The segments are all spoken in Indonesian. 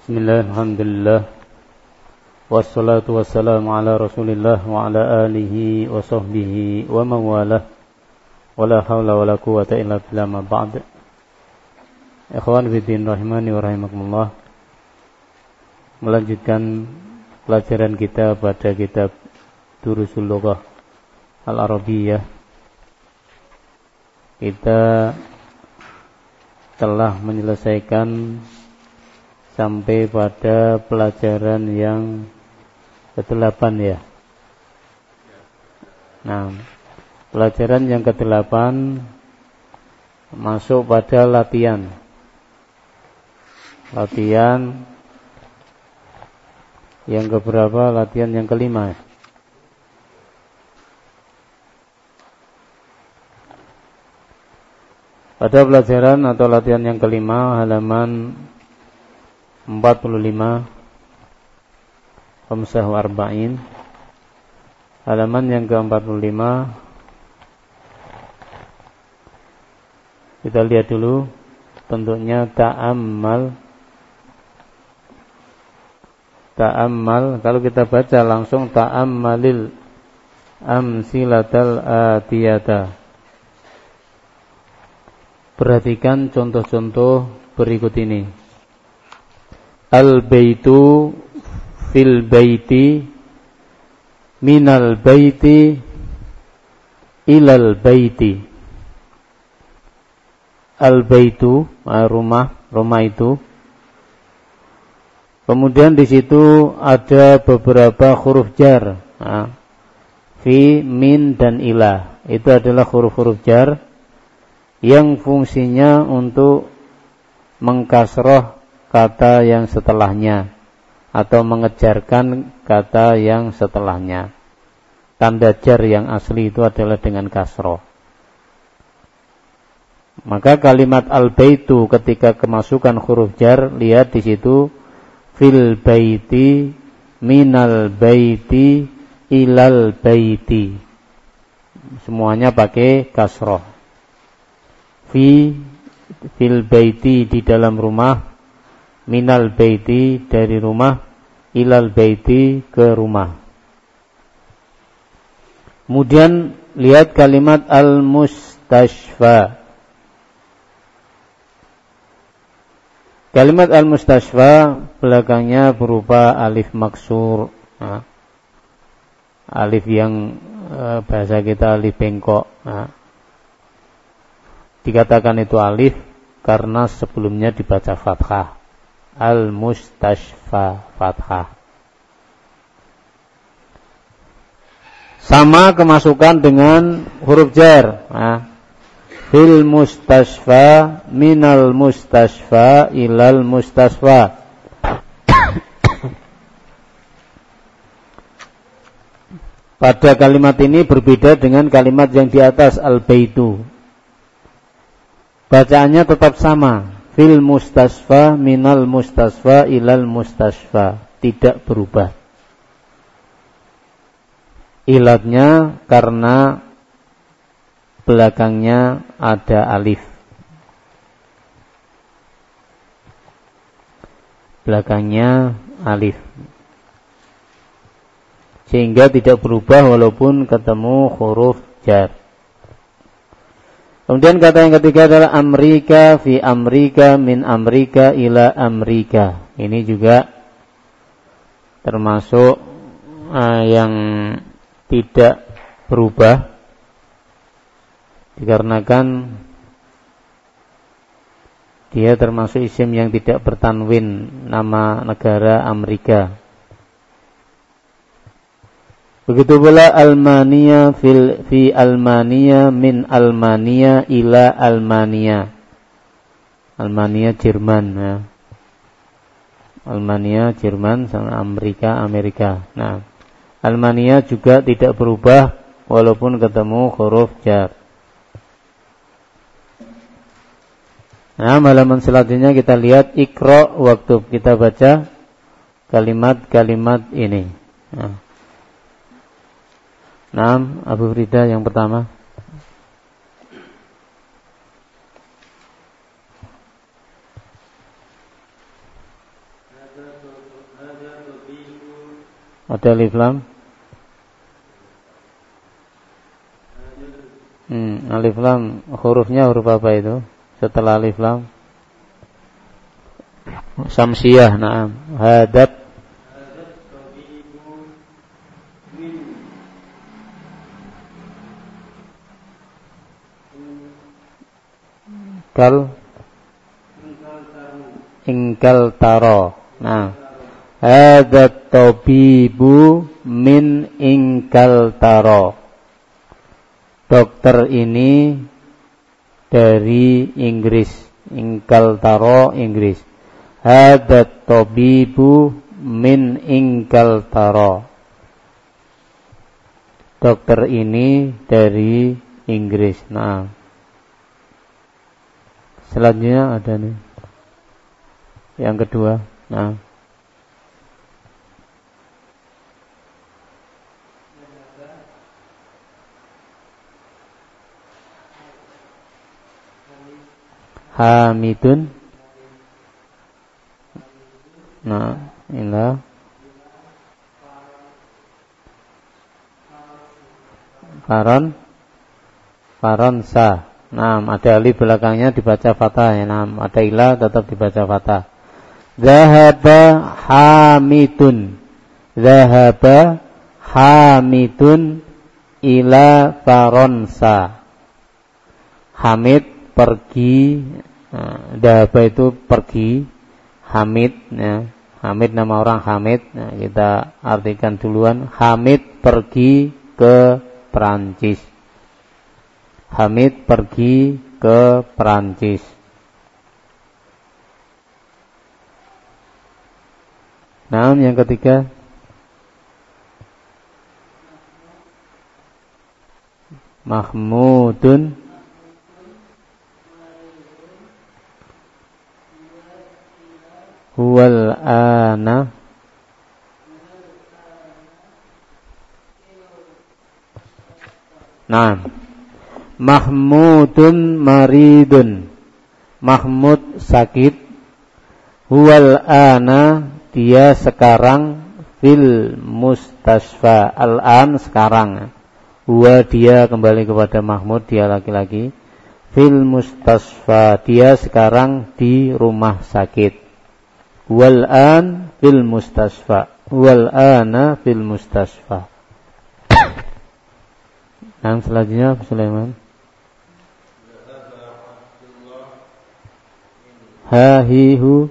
Bismillah, alhamdulillah, wassalatu wassalamu ala rasulillah wa ala alihi wa sahbihi wa mawalah, wa la hawla wa la quwata illa billah ma ba'd. Ikhwan fiddin rahimani wa rahimakumullah, melanjutkan pelajaran kita pada kitab Durusul Lughah Al-Arabiyyah. Kita telah menyelesaikan sampai pada pelajaran yang ke-8 ya. Nah, pelajaran yang ke-8 masuk pada latihan yang keberapa? Latihan yang ke-5. Pada pelajaran atau latihan yang ke-5 halaman 45 Khamsah wa Arba'in, halaman yang ke-45. Kita lihat dulu bentuknya ta'ammal. Kalau kita baca langsung ta'ammalil amsilatal atiyata. Perhatikan contoh-contoh berikut ini. Al-baitu fil baiti, minal baiti ilal baiti. Al-baitu, rumah itu. Kemudian di situ ada beberapa huruf jar. Fi, min, dan ila. Itu adalah huruf-huruf jar yang fungsinya untuk mengkasroh kata yang setelahnya atau mengejarkan kata yang setelahnya. Tanda jar yang asli itu adalah dengan kasroh. Maka kalimat al-baitu ketika kemasukan huruf jar, lihat di situ fil baiti, minal baiti, ilal baiti. Semuanya pakai kasroh. Fil baiti di dalam rumah, minal baiti dari rumah, ilal baiti ke rumah. Kemudian lihat kalimat al-mustashfa. Kalimat al-mustashfa belakangnya berupa alif maksur. Alif yang bahasa kita alif bengkok. Dikatakan itu alif karena sebelumnya dibaca fathah. Al-mustashfa, fathah. Sama kemasukan dengan huruf jar. Fil mustashfa, minal mustashfa, ilal mustashfa. Pada kalimat ini berbeda dengan kalimat yang di atas, al-baitu. Bacaannya tetap sama. Fil mustasfa, minal mustasfa, ilal mustasfa. Tidak berubah. Ilatnya karena belakangnya ada alif. Belakangnya alif. Sehingga tidak berubah walaupun ketemu huruf jar. Kemudian kata yang ketiga adalah Amrika, fi Amrika, min Amrika, ila Amrika. Ini juga termasuk yang tidak berubah, dikarenakan dia termasuk isim yang tidak bertanwin nama negara Amerika. Begitu pula Almania, fi Almania, min Almania, ila Almania. Almania Jerman ya. Almania Jerman sama Amerika. Nah, Almania juga tidak berubah walaupun ketemu huruf jar. Nah, halaman selanjutnya kita lihat Iqra, waktu kita baca kalimat-kalimat ini. Nah, Abu Frida yang pertama. Ada alif lam? Alif lam hurufnya huruf apa itu? Setelah alif lam? Samsiyah, na'am. Hadat ingkal taro. Nah, hadat tabibu min ingkal taro. Dokter ini dari Inggris. Ingkal taro, Inggris. Hadat tabibu min ingkal taro. Dokter ini dari Inggris. Nah, selanjutnya ada nih yang kedua. Nah, Hamidun. Nah, inilah Faransa. Nah, ada alif belakangnya dibaca fathah ya. Nah, ada ilah tetap dibaca fathah. Zahaba Hamidun. Zahaba Hamidun ila Faransa. Hamid pergi. Zahaba itu pergi. Hamid ya. Hamid nama orang Hamid. Nah, kita artikan duluan. Hamid pergi ke Perancis. Hamid pergi ke Perancis. Nah, yang ketiga Mahmudun huwal ana Nah, Mahmudun maridun. Mahmud sakit. Huwal ana dia sekarang fil mustasfa. Al-an sekarang. Huwa dia kembali kepada Mahmud, dia laki-laki. Fil mustasfa dia sekarang di rumah sakit. Huwal an fil mustasfa. Huwal ana fil mustasfa. Yang selanjutnya Sulaiman. Hahihu.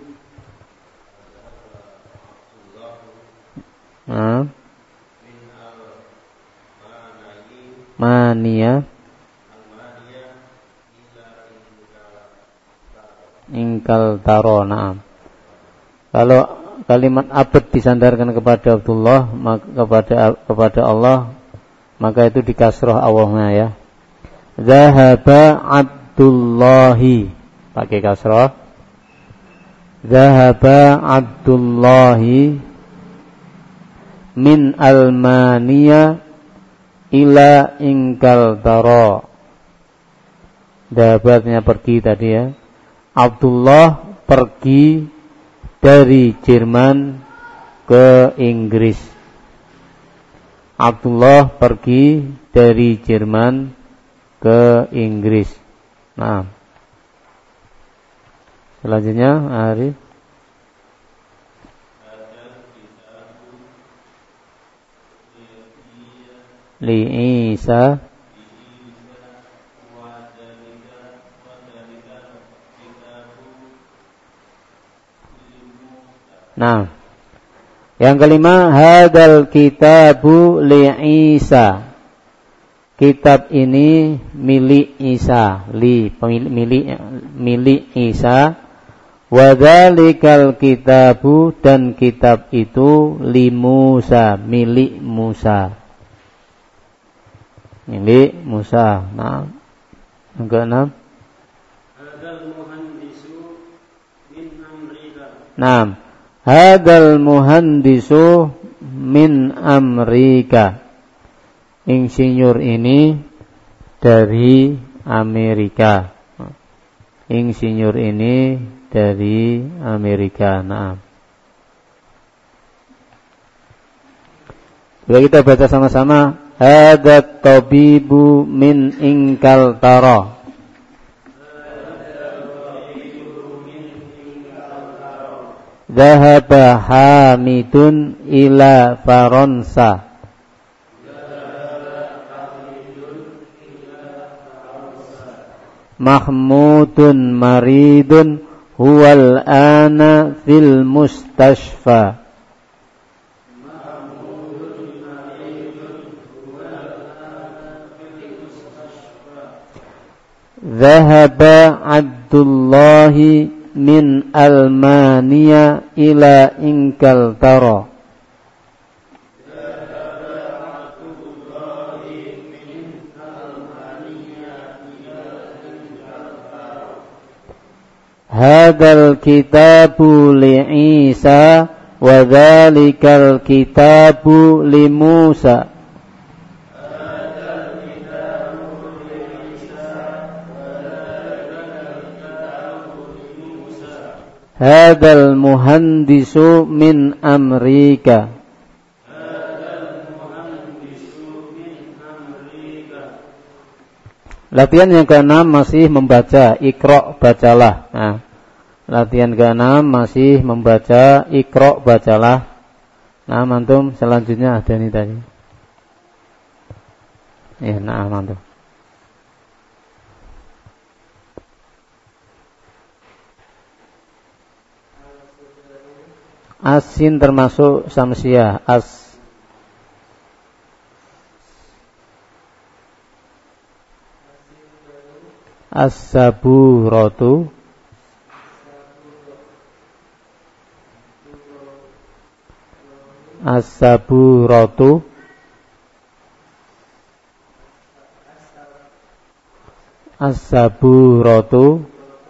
Mania. Ingkal taro. Naam. Kalau kalimat abad disandarkan kepada Abdullah, kepada Allah, maka itu dikasroh awalnya ya. Zahaba Abdullahi pakai kasroh. Zahaba Abdullahi min Almania ila Ingkaltara. Zahabatnya pergi tadi ya. Abdullah pergi dari Jerman ke Inggris. Abdullah pergi dari Jerman ke Inggris. Nah, selanjutnya Arif. Li Isa. Nah, yang kelima, hadal kitabu li Isa. Kitab ini milik Isa, milik Isa. Wa dzalikal kitabu dan kitab itu li Musa, milik Musa. Milik Musa. Nah, yang keenam. Hadal muhandisu min Amrika. Nah, hadal muhandisu min Amerika. Insinyur ini dari Amerika. Insinyur ini dari Amerika. Nah, Coba kita baca sama-sama. Hadat tabibu min ingkal tara. Dhahaba Hamidun ila Faransa. Mahmudun maridun huwal ana fil mustashfa. Dhahaba Abdullahi min Almania ila Ingkaltara. Hadal kitabu li Isa wa dzalikal kitabu li Musa. Hadal muhandisu min Amerika. Latihan yang ke-6 masih membaca. Iqra, bacalah. Nah, latihan ke-6 masih membaca. Iqra, bacalah. Nah, antum selanjutnya ada ini tadi. Ya, nah, antum. Asin termasuk samsiah. As-saburatu. As-saburatu. As-saburatu.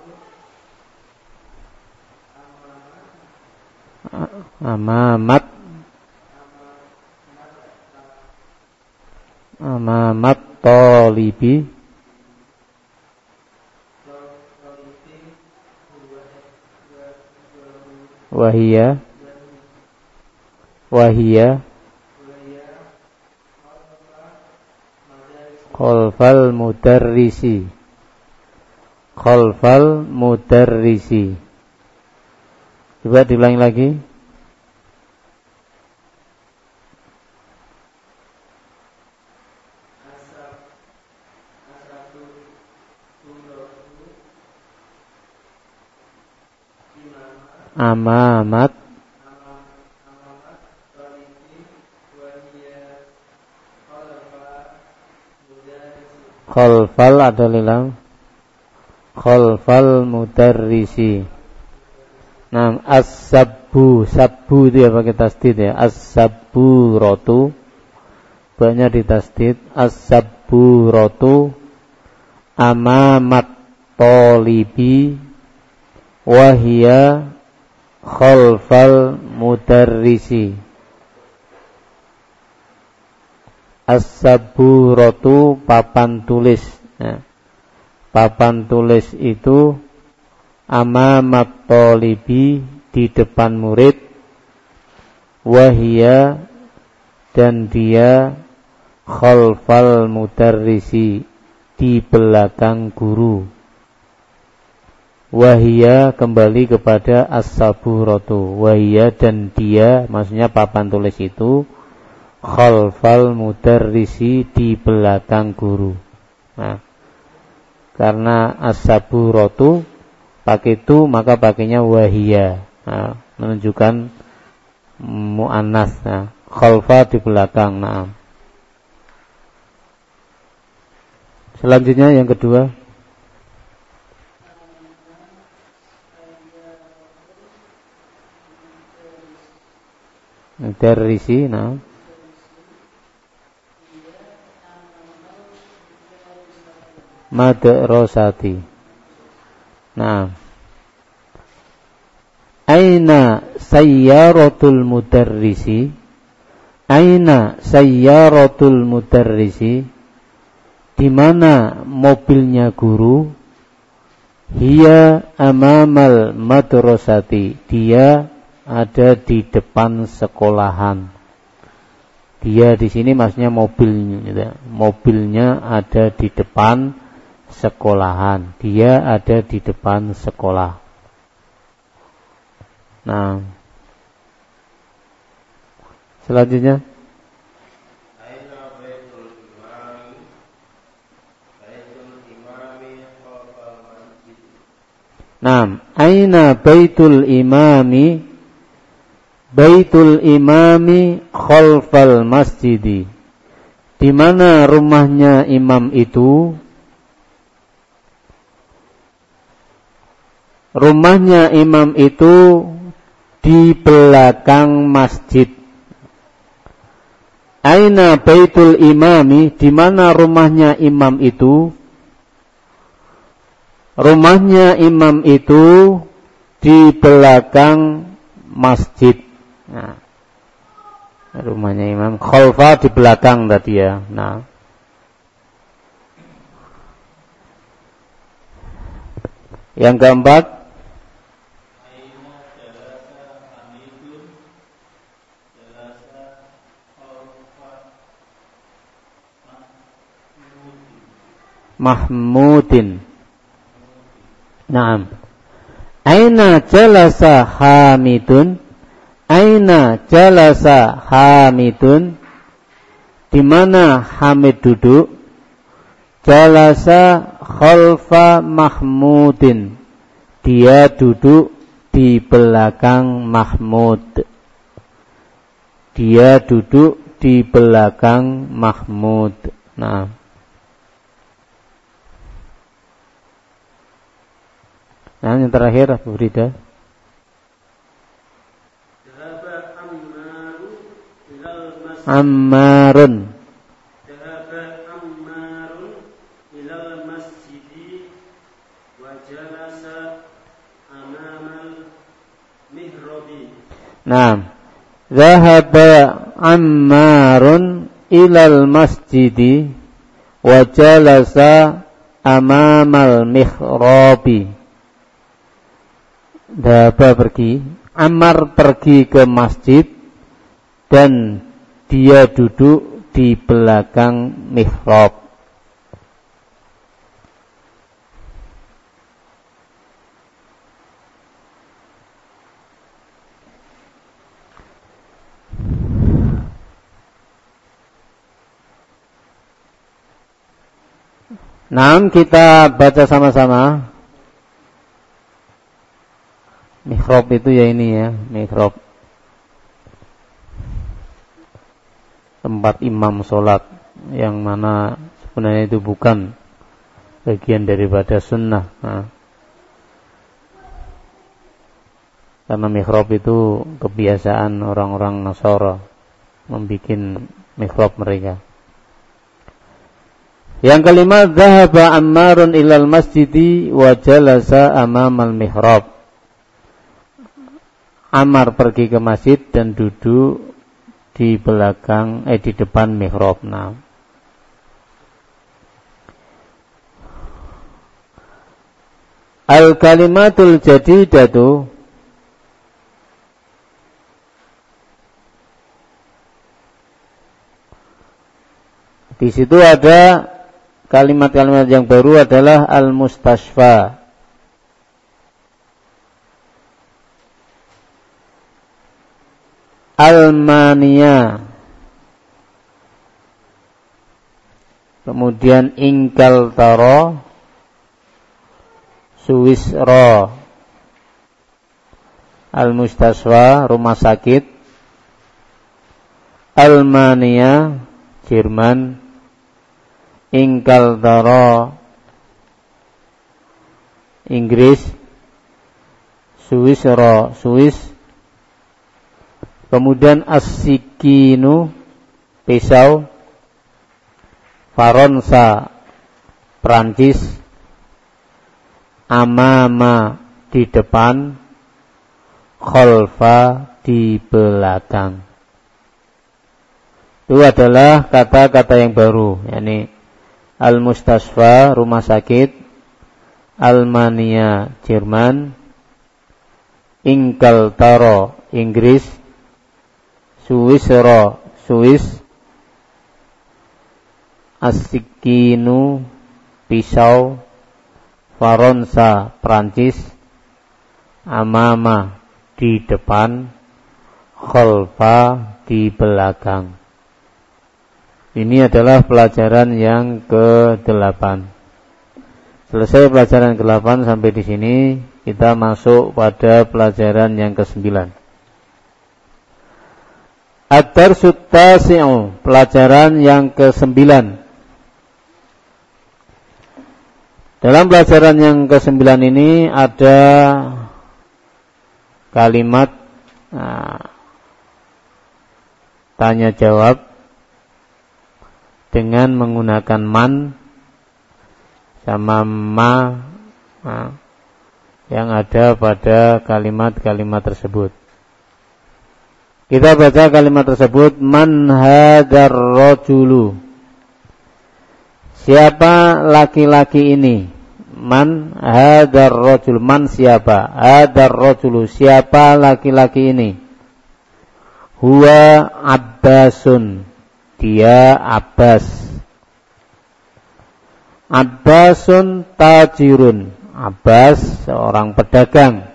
Amamat. Amamat talibi. Wahia. Wahia. Khalfal mudarrisi. Khalfal mudarrisi. Coba diulangi lagi. Amamat. Khalfal ada lilam. Khalfal mudarrisi. Nah, as-sabbu, sabbu itu ya pakai tasdid ya. As-sabbu rotu, banyak ditasdid. As-sabbu rotu, amamat tolibi, wahia khalfal mudarrisi. As-sabbu rotu, papan tulis. Nah, papan tulis itu amamat tolibi, di depan murid, wahia, dan dia khalfal mudarrisi, di belakang guru. Wahia kembali kepada as-saburatu. Wahia dan dia, maksudnya papan tulis itu khalfal mudarrisi, di belakang guru. Nah, karena as-saburatu pakai itu, maka pakainya wahia. Nah, menunjukkan mu'annas. Nah, khalfa di belakang. Nah, selanjutnya yang kedua. Mudarrisi. Nah, madrasati. Nah, aina sayyaratul mudarrisi. Aina sayyaratul mudarrisi, di mana mobilnya guru? Hiya amamal madrasati, dia ada di depan sekolahan. Dia di sini maksudnya mobilnya, gitu. Mobilnya ada di depan sekolahan. Dia ada di depan sekolah. Nah, selanjutnya. Nah, aina baitul imami? Baitul imami khalfal masjidi. Di mana rumahnya imam itu? Rumahnya imam itu di belakang masjid. Aina baitul imami? Di mana rumahnya imam itu? Rumahnya imam itu di belakang masjid. Nah, rumahnya imam khalfa di belakang tadi ya. Nah, yang keempat, Mahmudin. Naam. Aina jalasa Hamidun? Aina jalasa Hamidun? Di mana Hamid duduk? Jalasa khalfa Mahmudin. Dia duduk di belakang Mahmud. Dia duduk di belakang Mahmud. Nah, yang terakhir Abu Rida. Ammarun. Dhahaba Ammarun ilal masjidi wa jalasa amamal mihrabi. Nah, dhahaba Ammarun ilal masjidi wa jalasa amamal mihrabi. Dhahaba pergi, Ammar pergi ke masjid dan dia duduk di belakang mihrab. Nah, kita baca sama-sama. Mihrab itu ya ini ya, mihrab. Tempat imam sholat, yang mana sebenarnya itu bukan bagian daripada sunnah. Nah, karena mihrab itu kebiasaan orang-orang Nasara membikin mihrab mereka. Yang kelima, dhahaba Ammarun ilal masjidi wa jalasa amamal mihrab. Ammar pergi ke masjid dan duduk di belakang, di depan mihrab. Nah, al-kalimatul jadidatu, di situ ada kalimat-kalimat yang baru adalah al-mustashfa, Almania, kemudian Ingkaltara, Suwisra, Al-Mustaswa, rumah sakit, Almania, Jerman, Ingkaltara, Inggris, Suwisra, Swiss. Kemudian as-sikinu, pisau, Faransa, Prancis, amama, di depan, khalfa, di belakang. Itu adalah kata-kata yang baru, yakni al-mustasfa, rumah sakit, Almania, Jerman, Ingkaltara, Inggris, Suwisra, Swiss, as-sikinu pisau, Faransa Prancis, amama di depan, khalfa di belakang. Ini adalah pelajaran yang ke-8. Selesai pelajaran ke-8 sampai di sini, kita masuk pada pelajaran yang ke-9. Ad-darsut tasi'u, pelajaran yang ke-9. Dalam pelajaran yang ke-9 ini ada kalimat tanya jawab dengan menggunakan man sama ma yang ada pada kalimat-kalimat tersebut. Kita baca kalimat tersebut. Man hadzal rajulu, siapa laki-laki ini? Man hadzal rajul, man siapa? Hadzal rajulu, siapa laki-laki ini? Huwa Abbasun, dia Abbas. Abbasun tajirun, Abbas seorang pedagang.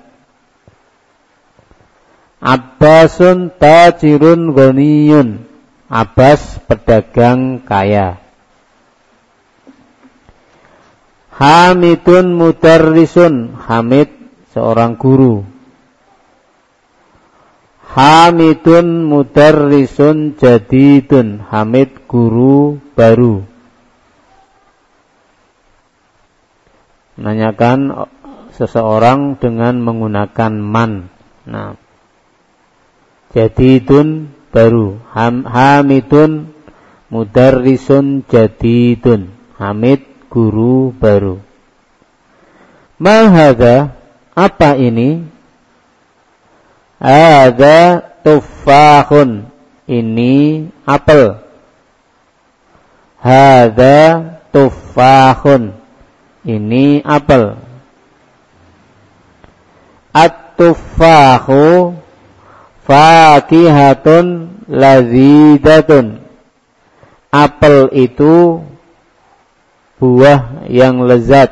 Abbasun tajirun ghaniyun, Abbas pedagang kaya. Hamidun mudarrisun, Hamid seorang guru. Hamidun mudarrisun jadidun, Hamid guru baru. Menanyakan seseorang dengan menggunakan man. Nah, jadidun baru. Hamidun mudarrisun jadidun, Hamid guru baru. Ma hadza, apa ini? Hadza tuffahun, ini apel. Hadza tuffahun, ini apel. At-tuffahu fakihatun lazidatun, apel itu buah yang lezat.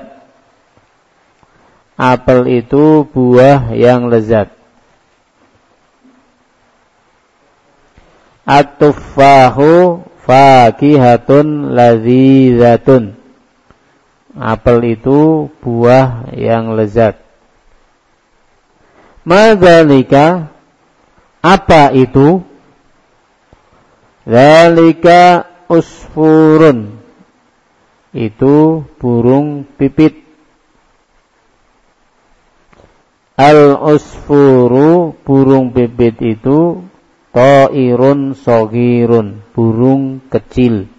Apel itu buah yang lezat. At-tuffahu fakihatun lazidatun, apel itu buah yang lezat. Madzalika, apa itu? Dzalika usfurun, itu burung pipit. Al-usfuru, burung pipit itu ta'irun shagirun, burung kecil.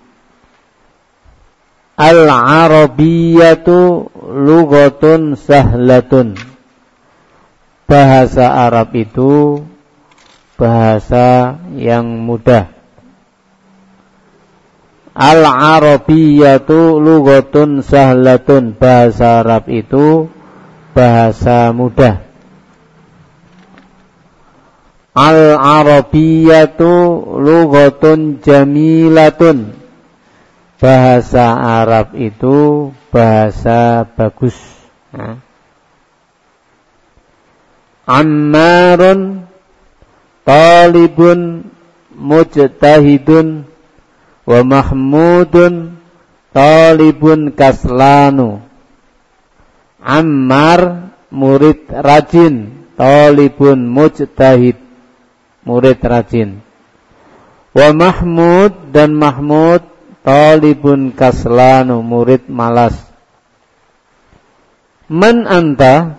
Al-arabiyyatu lughatun sahlatun, bahasa Arab itu bahasa yang mudah. Al-arabiyyatu lughatun sahlatun, bahasa Arab itu bahasa mudah. Al-arabiyyatu lughatun jamilatun, bahasa Arab itu bahasa bagus. Ammarun talibun mujtahidun wa mahmudun talibun kaslanu. Ammar murid rajin, talibun mujtahid murid rajin. Wa mahmud, dan mahmud talibun kaslanu murid malas. Man anta,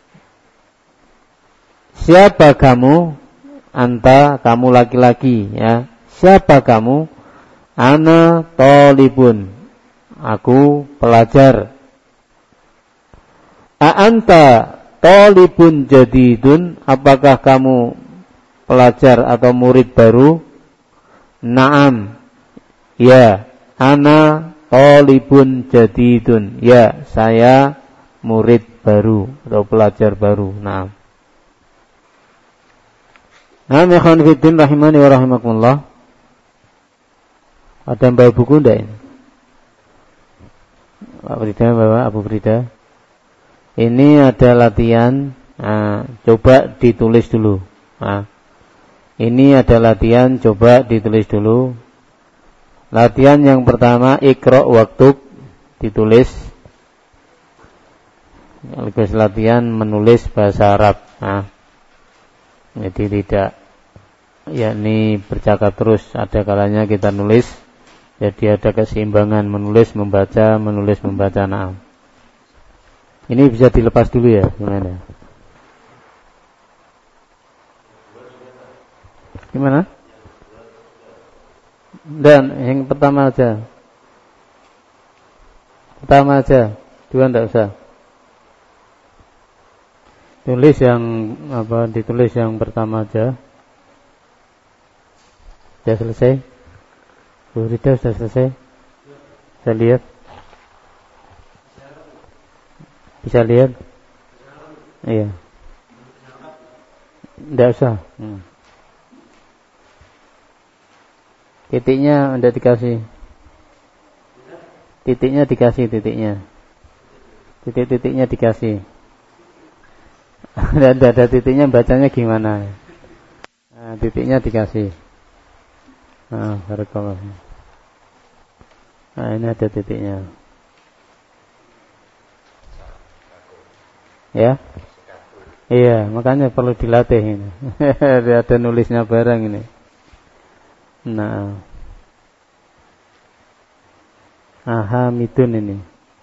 siapa kamu? Anta, kamu laki-laki, ya. Siapa kamu? Ana talibun, aku pelajar. A'anta talibun jadidun, apakah kamu pelajar atau murid baru? Naam, ya. Ana talibun jadidun, ya, saya murid baru atau pelajar baru. Naam. Naam, ikhwan fiddin rahimani wa rahimakumullah. Ada yang bawa buku enggak ini? Pak Frida, Bapak Abu Frida. Ini ada latihan. Coba ditulis dulu. Ini ada latihan, coba ditulis dulu. Latihan yang pertama, Iqra waktub, ditulis. Sekaligus latihan menulis bahasa Arab. Jadi tidak, yakni bercakap terus. Ada kalanya kita nulis. Jadi ada keseimbangan menulis, membaca, menulis, membaca. Nah, ini bisa dilepas dulu ya, gimana? Gimana? Dan yang pertama aja. Pertama aja, dua enggak usah. Tulis yang ditulis yang pertama aja. Sudah selesai? Bu Rida sudah selesai? Bisa lihat? Bisa lihat? Iya. Enggak usah. Titiknya udah dikasih. Titiknya dikasih, titiknya. Titik-titiknya dikasih. Dan ada titiknya, bacanya gimana? Nah, titiknya dikasih. Barakallah. Nah, ini ada titiknya. Ya? Iya, makanya perlu dilatih ini. Ada nulisnya barang ini. Nah, Ahamidun ini.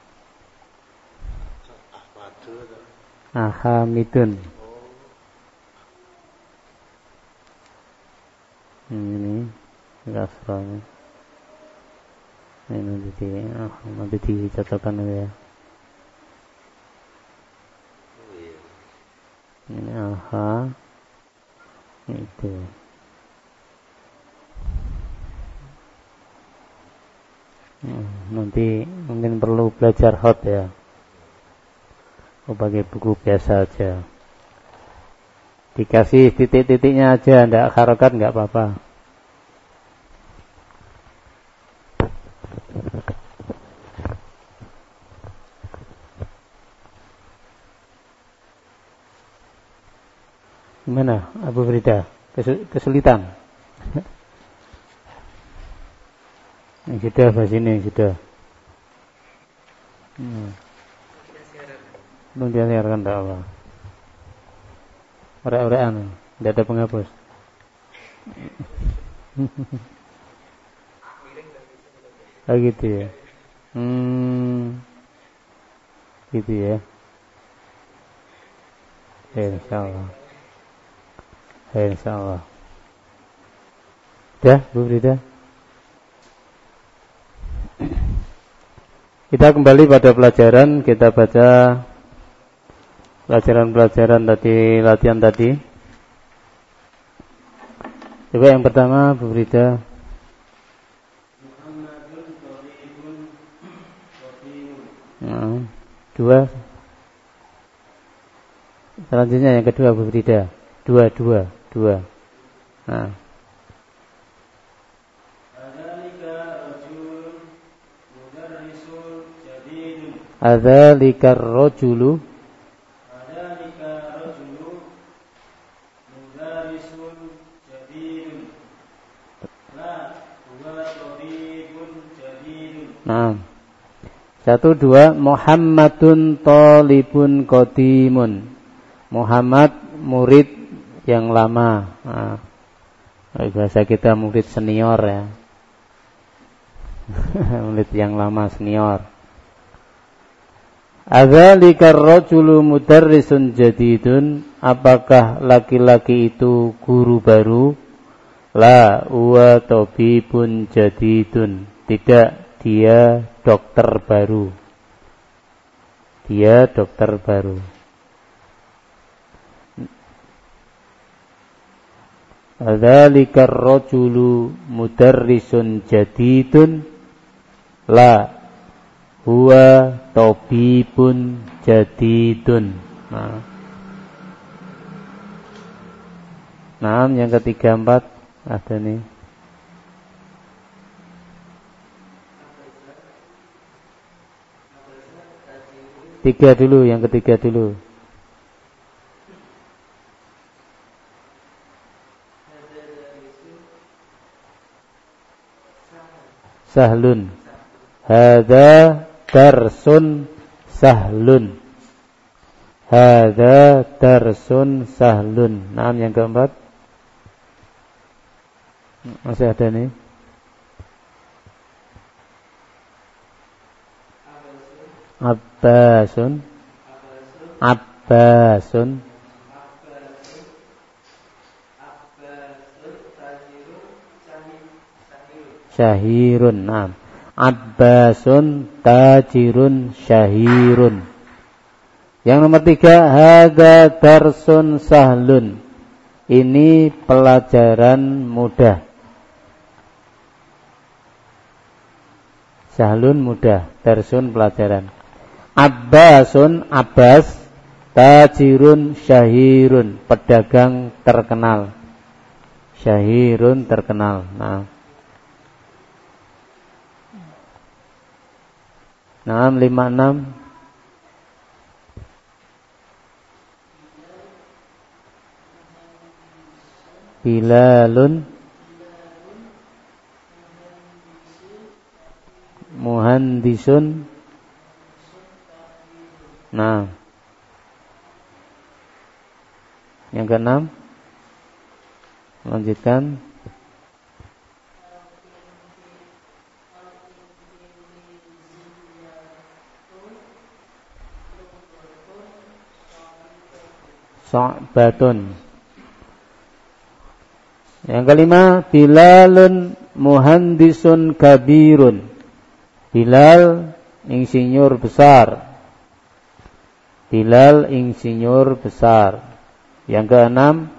Ahamidun. Ini kasrahnya. Ini nanti dicocokkan ya. Ini aha. Itu. Nanti mungkin perlu belajar hot ya. Pakai buku biasa aja. Dikasih titik-titiknya aja, enggak harokat enggak apa-apa. Gimana Abu Frida? Kesulitan? Yang sudah bahas ini yang sudah. Belum disiarkan tak apa. Orang-orang tidak ada penghapus. Gitu ya. Gitu ya. Insyaallah. Insyaallah. Dah, Bu Frida. Kita kembali pada pelajaran, kita baca pelajaran-pelajaran tadi, latihan tadi. Coba yang pertama, Bu Frida. Dua. Selanjutnya yang kedua, Bu Frida. Dua. Nah. Adzalika ar-rajulu mudarisun jadidun la huwa tabibun jadidun. Nah. 1, 2 Muhammadun talibun qadimun. Muhammad murid yang lama. Nah. Bahasa kita murid senior ya. Murid yang lama senior. Adzalika ar-rajulu mudarrisun jadidun. Apakah laki-laki itu guru baru? La huwa tabibun jadidun. Tidak, dia dokter baru. Dia dokter baru. Adzalika ar-rajulu mudarrisun jadidun. La huwa tabibun jadidun. Nah, yang ketiga 4 ada nih. yang ketiga dulu. Sahlun. Hadza darsun sahlun. Hadza darsun sahlun. Nah, yang keempat. Masih ada nih. Abbasun. Abbasun. Syahirun. Nah, Abbasun tajirun syahirun. Yang nomor 3, hadza darsun sahlun. Ini pelajaran mudah. Sahlun mudah, darsun pelajaran. Abbasun Abbas, tajirun syahirun, pedagang terkenal. Syahirun terkenal. Nah, 56. Bilalun muhandisun. Nah, yang keenam, lanjutkan. So'batun. Yang kelima, Bilalun muhandisun kabirun. Bilal insinyur besar. Bilal insinyur besar. Yang keenam,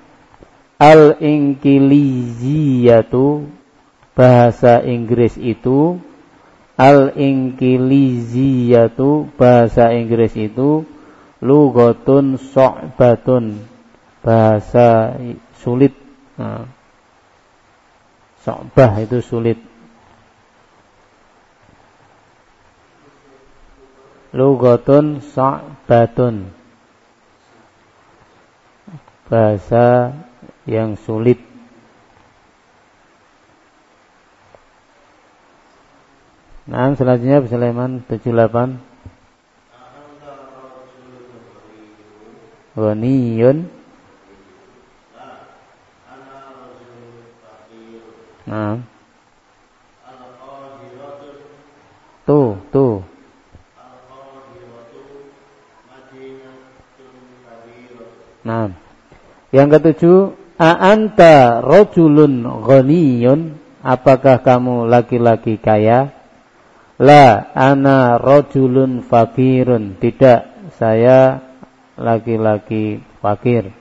al-inkiliziyatu, bahasa Inggris itu. Al-inkiliziyatu, bahasa Inggris itu. Lughatun so'batun, bahasa sulit. Nah, so'bah itu sulit. Lughatun so'batun, bahasa yang sulit. Nah, selanjutnya Sulaiman 78. Ghaniyun. Nah, tuh. Nah, yang ketujuh, a'anta rajulun ghaniyun, apakah kamu laki-laki kaya? La, ana rajulun fakirun, tidak, saya laki-laki fakir.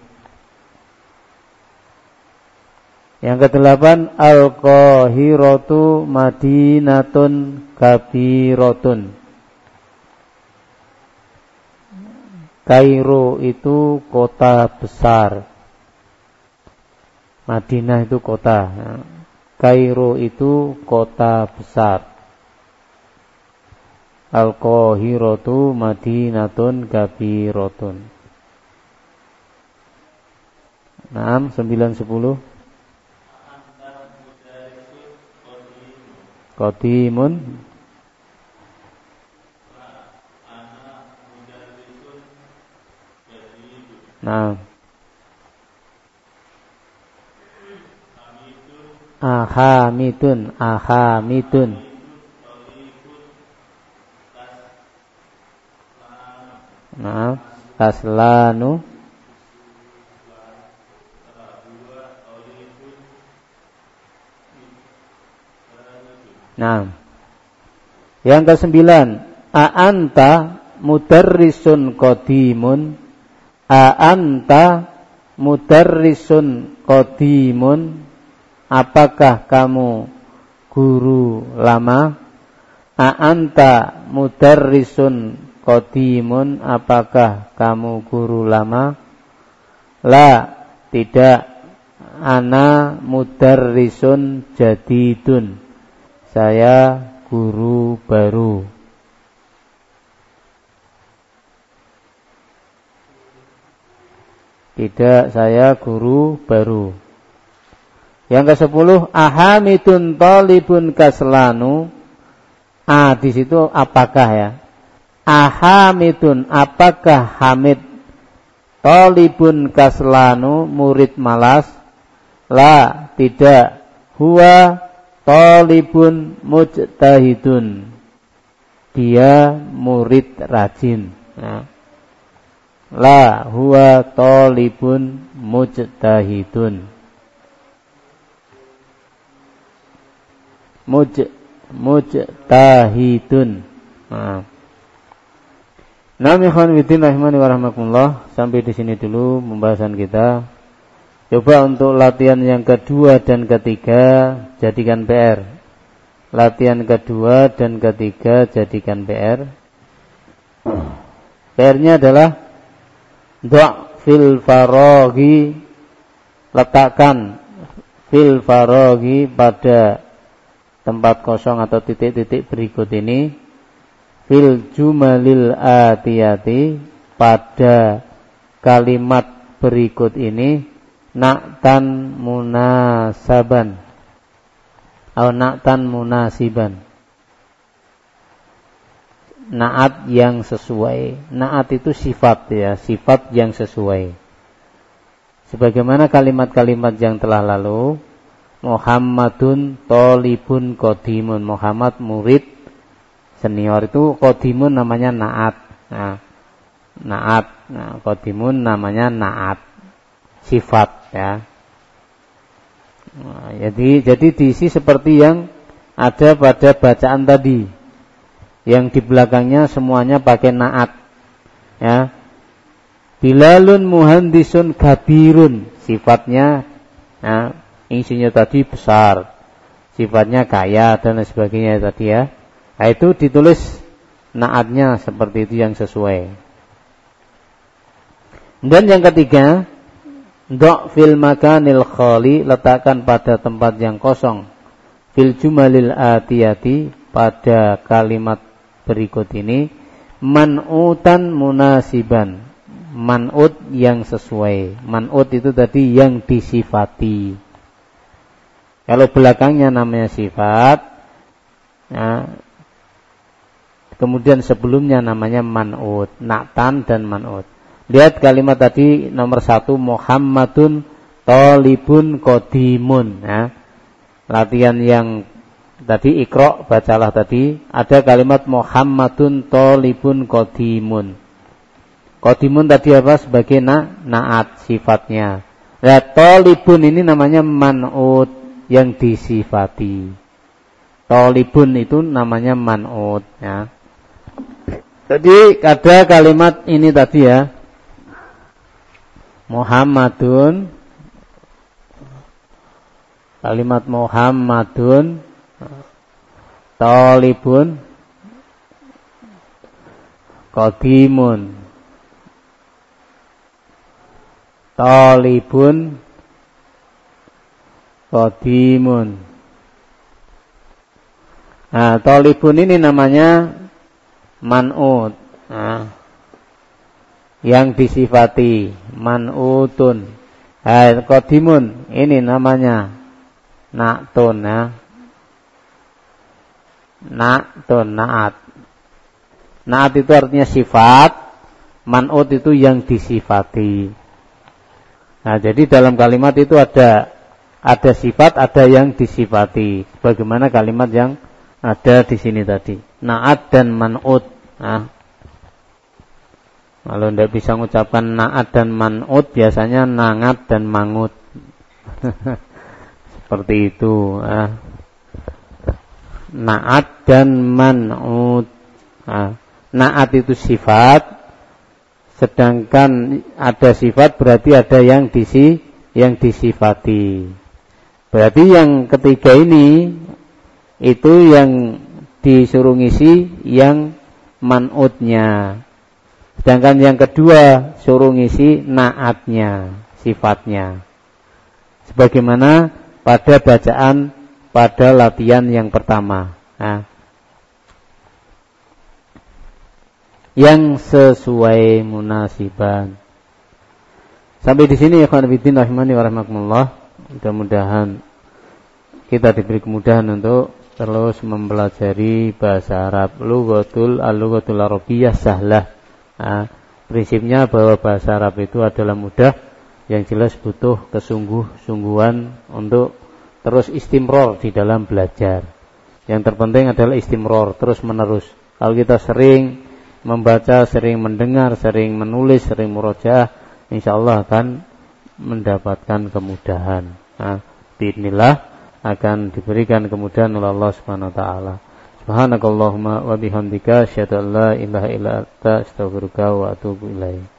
Yang kedelapan, al-Qahiratu madinatun kabiratun. Kairo itu kota besar. Madinah itu kota. Kairo itu kota besar. Al-Qahiratu madinatun kabiratun. 6, 9, 10. Qadimun. Nah, ahamitun. Nah, taslanu. Nah, yang ke-9, a'anta mudarrisun qadimun. A'anta mudarrisun qadimun, apakah kamu guru lama? A'anta mudarrisun qadimun, apakah kamu guru lama? La, tidak, ana mudarrisun jadidun, saya guru baru. Tidak, saya guru baru. Yang ke-10, ahamidun talibun kaslanu. Di situ apakah ya? Ahamidun, apakah Hamid? Talibun kaslanu, murid malas. La, tidak. Huwa talibun mujtahidun. Dia murid rajin. La, huwa talibun mujtahidun. Mujtahidun. Ikhwan fillah rahimani wa rahmakumullah. Sampai di sini dulu pembahasan kita. Coba untuk latihan yang kedua dan ketiga jadikan PR. Latihan kedua dan ketiga jadikan PR. PR-nya adalah fil faraghi, letakkan fil faraghi pada tempat kosong atau titik-titik berikut ini, fil jumalil atiyati, pada kalimat berikut ini, na'tan munasaban atau na'tan munasiban, na'at yang sesuai. Na'at itu sifat ya, sifat yang sesuai. Sebagaimana kalimat-kalimat yang telah lalu, Muhammadun tolibun qadimun, Muhammad murid senior, itu qadimun namanya na'at. Na'at, qadimun namanya na'at, sifat ya. Jadi diisi seperti yang ada pada bacaan tadi, yang di belakangnya semuanya pakai na'at ya. Bilalun muhandisun kabirun, sifatnya ya, insinyur tadi besar, sifatnya kaya dan sebagainya tadi ya. Nah, itu ditulis naatnya seperti itu yang sesuai. Dan yang ketiga, fil makanil khali, letakkan pada tempat yang kosong, fil jumalil atiyati, pada kalimat berikut ini, man'utan munasiban, man'ut yang sesuai. Man'ut itu tadi yang disifati. Kalau belakangnya namanya sifat, ya, kemudian sebelumnya namanya man'ut, na'tan dan man'ut. Lihat kalimat tadi nomor 1, Muhammadun talibun qadimun ya. Latihan yang tadi Iqra, bacalah tadi, ada kalimat Muhammadun talibun qadimun. Qadimun tadi apa? Sebagai na'at sifatnya. Nah, talibun ini namanya man'ut yang disifati. Talibun itu namanya man'ut ya. Jadi ada kalimat ini tadi ya, Muhammadun, kalimat Muhammadun talibun qadimun, talibun qadimun. Nah, talibun ini namanya man'ut yang disifati, man'utun. Qadimun ini namanya na'tun ya. Na'tun, na'at. Na'at itu artinya sifat, man'ut itu yang disifati. Nah, jadi dalam kalimat itu ada sifat, ada yang disifati. Bagaimana kalimat yang ada di sini tadi, na'at dan man'ut. Kalau tidak bisa mengucapkan na'at dan man'ut, biasanya nangat dan mangut. Seperti itu. Na'at dan man'ut. Na'at itu sifat, sedangkan ada sifat berarti ada yang disifati. Berarti yang ketiga ini itu yang disuruh ngisi yang man'utnya. Sedangkan yang kedua suruh ngisi na'atnya, sifatnya. Sebagaimana pada bacaan pada latihan yang pertama. Yang sesuai munasiban. Sampai di sini ikhwan fillah rahimani wa rahimakumullah. Mudah-mudahan kita diberi kemudahan untuk terus mempelajari bahasa Arab. Lughatul Arabiyyah sahlah. Nah, prinsipnya bahwa bahasa Arab itu adalah mudah, yang jelas butuh kesungguh-sungguhan untuk terus istimror di dalam belajar. Yang terpenting adalah istimror, terus menerus. Kalau kita sering membaca, sering mendengar, sering menulis, sering murojaah, insyaallah akan mendapatkan kemudahan. Nah, biidznillah akan diberikan kemudahan oleh Allah Subhanahu wa taala. Subhanakallahumma wa bihamdika asyhadu an la ilaha illa anta astaghfiruka wa atubu ilaik.